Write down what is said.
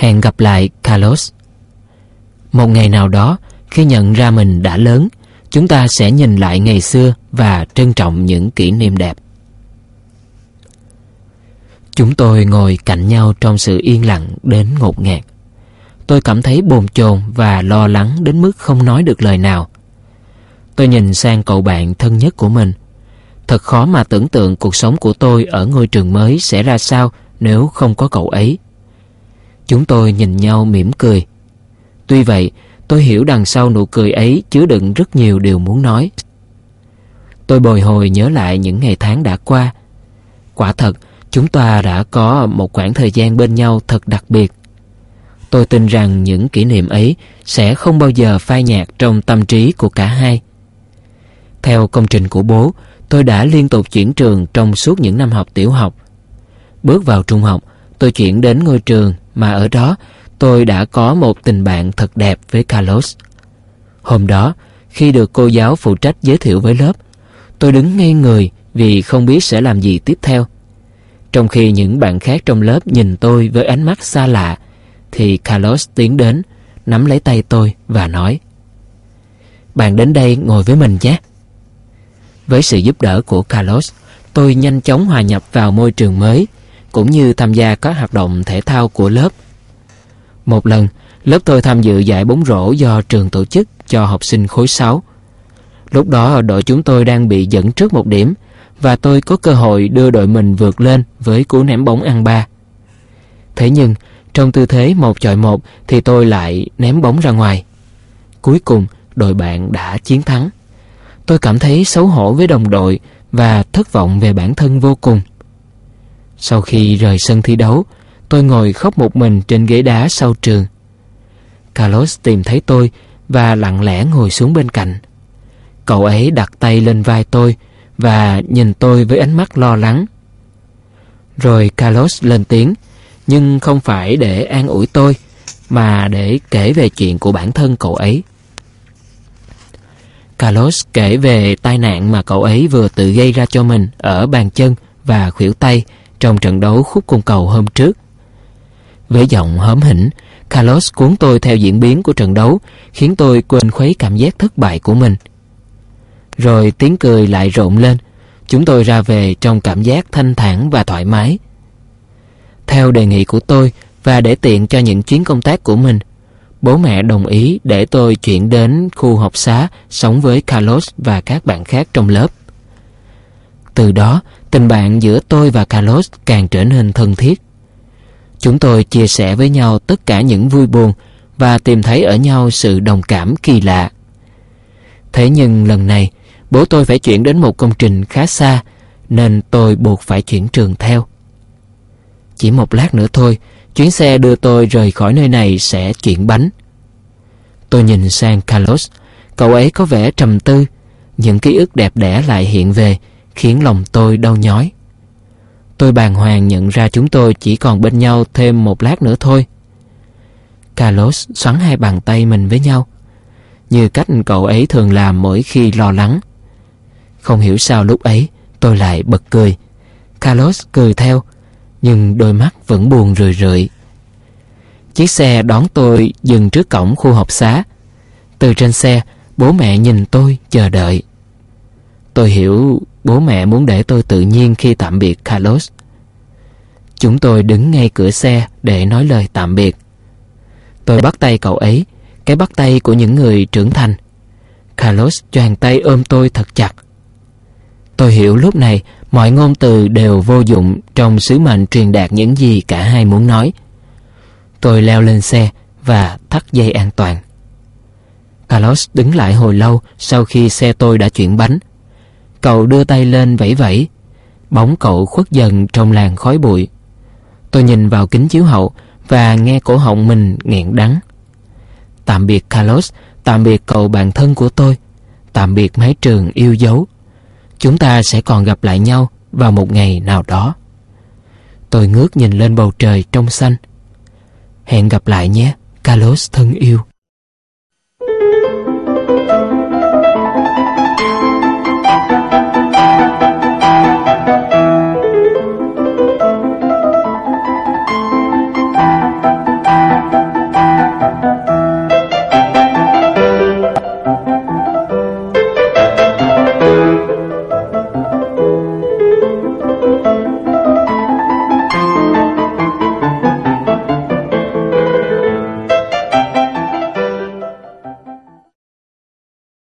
Hẹn gặp lại, Carlos. Một ngày nào đó, khi nhận ra mình đã lớn, chúng ta sẽ nhìn lại ngày xưa và trân trọng những kỷ niệm đẹp. Chúng tôi ngồi cạnh nhau trong sự yên lặng đến ngột ngạt. Tôi cảm thấy bồn chồn và lo lắng đến mức không nói được lời nào. Tôi nhìn sang cậu bạn thân nhất của mình. Thật khó mà tưởng tượng cuộc sống của tôi ở ngôi trường mới sẽ ra sao nếu không có cậu ấy. Chúng tôi nhìn nhau mỉm cười. Tuy vậy, tôi hiểu đằng sau nụ cười ấy chứa đựng rất nhiều điều muốn nói. Tôi bồi hồi nhớ lại những ngày tháng đã qua. Quả thật, chúng ta đã có một khoảng thời gian bên nhau thật đặc biệt. Tôi tin rằng những kỷ niệm ấy sẽ không bao giờ phai nhạt trong tâm trí của cả hai. Theo công trình của bố, tôi đã liên tục chuyển trường trong suốt những năm học tiểu học. Bước vào trung học, tôi chuyển đến ngôi trường mà ở đó tôi đã có một tình bạn thật đẹp với Carlos. Hôm đó, khi được cô giáo phụ trách giới thiệu với lớp, tôi đứng ngây người vì không biết sẽ làm gì tiếp theo. Trong khi những bạn khác trong lớp nhìn tôi với ánh mắt xa lạ, thì Carlos tiến đến, nắm lấy tay tôi và nói: "Bạn đến đây ngồi với mình nhé." Với sự giúp đỡ của Carlos, tôi nhanh chóng hòa nhập vào môi trường mới, cũng như tham gia các hoạt động thể thao của lớp. Một lần, lớp tôi tham dự giải bóng rổ do trường tổ chức cho học sinh khối 6. Lúc đó đội chúng tôi đang bị dẫn trước 1 điểm, và tôi có cơ hội đưa đội mình vượt lên với cú ném bóng ăn 3. Thế nhưng, trong tư thế 1 chọi 1 thì tôi lại ném bóng ra ngoài. Cuối cùng, đội bạn đã chiến thắng. Tôi cảm thấy xấu hổ với đồng đội và thất vọng về bản thân vô cùng. Sau khi rời sân thi đấu, tôi ngồi khóc một mình trên ghế đá sau trường. Carlos tìm thấy tôi và lặng lẽ ngồi xuống bên cạnh. Cậu ấy đặt tay lên vai tôi và nhìn tôi với ánh mắt lo lắng. Rồi Carlos lên tiếng, nhưng không phải để an ủi tôi, mà để kể về chuyện của bản thân cậu ấy. Carlos kể về tai nạn mà cậu ấy vừa tự gây ra cho mình ở bàn chân và khuỷu tay trong trận đấu khúc côn cầu hôm trước. Với giọng hóm hỉnh, Carlos cuốn tôi theo diễn biến của trận đấu, khiến tôi quên khuấy cảm giác thất bại của mình. Rồi tiếng cười lại rộn lên. Chúng tôi ra về trong cảm giác thanh thản và thoải mái. Theo đề nghị của tôi, và để tiện cho những chuyến công tác của mình, bố mẹ đồng ý để tôi chuyển đến khu học xá sống với Carlos và các bạn khác trong lớp. Từ đó, tình bạn giữa tôi và Carlos càng trở nên thân thiết. Chúng tôi chia sẻ với nhau tất cả những vui buồn và tìm thấy ở nhau sự đồng cảm kỳ lạ. Thế nhưng lần này, bố tôi phải chuyển đến một công trình khá xa, nên tôi buộc phải chuyển trường theo. Chỉ một lát nữa thôi, chuyến xe đưa tôi rời khỏi nơi này sẽ chuyển bánh. Tôi nhìn sang Carlos. Cậu ấy có vẻ trầm tư. Những ký ức đẹp đẽ lại hiện về, khiến lòng tôi đau nhói. Tôi bàng hoàng nhận ra chúng tôi chỉ còn bên nhau thêm một lát nữa thôi. Carlos xoắn 2 bàn tay mình với nhau, như cách cậu ấy thường làm mỗi khi lo lắng. Không hiểu sao lúc ấy tôi lại bật cười. Carlos cười theo, nhưng đôi mắt vẫn buồn rười rượi. Chiếc xe đón tôi dừng trước cổng khu học xá. Từ trên xe, bố mẹ nhìn tôi chờ đợi. Tôi hiểu bố mẹ muốn để tôi tự nhiên khi tạm biệt Carlos. Chúng tôi đứng ngay cửa xe để nói lời tạm biệt. Tôi bắt tay cậu ấy, cái bắt tay của những người trưởng thành. Carlos choàng tay ôm tôi thật chặt. Tôi hiểu lúc này mọi ngôn từ đều vô dụng trong sứ mệnh truyền đạt những gì cả hai muốn nói. Tôi leo lên xe và thắt dây an toàn. Carlos đứng lại hồi lâu sau khi xe tôi đã chuyển bánh. Cậu đưa tay lên vẫy vẫy. Bóng cậu khuất dần trong làn khói bụi. Tôi nhìn vào kính chiếu hậu và nghe cổ họng mình nghẹn đắng. Tạm biệt Carlos, tạm biệt cậu bạn thân của tôi, tạm biệt mái trường yêu dấu. Chúng ta sẽ còn gặp lại nhau vào một ngày nào đó. Tôi ngước nhìn lên bầu trời trong xanh. Hẹn gặp lại nhé, Carlos thân yêu.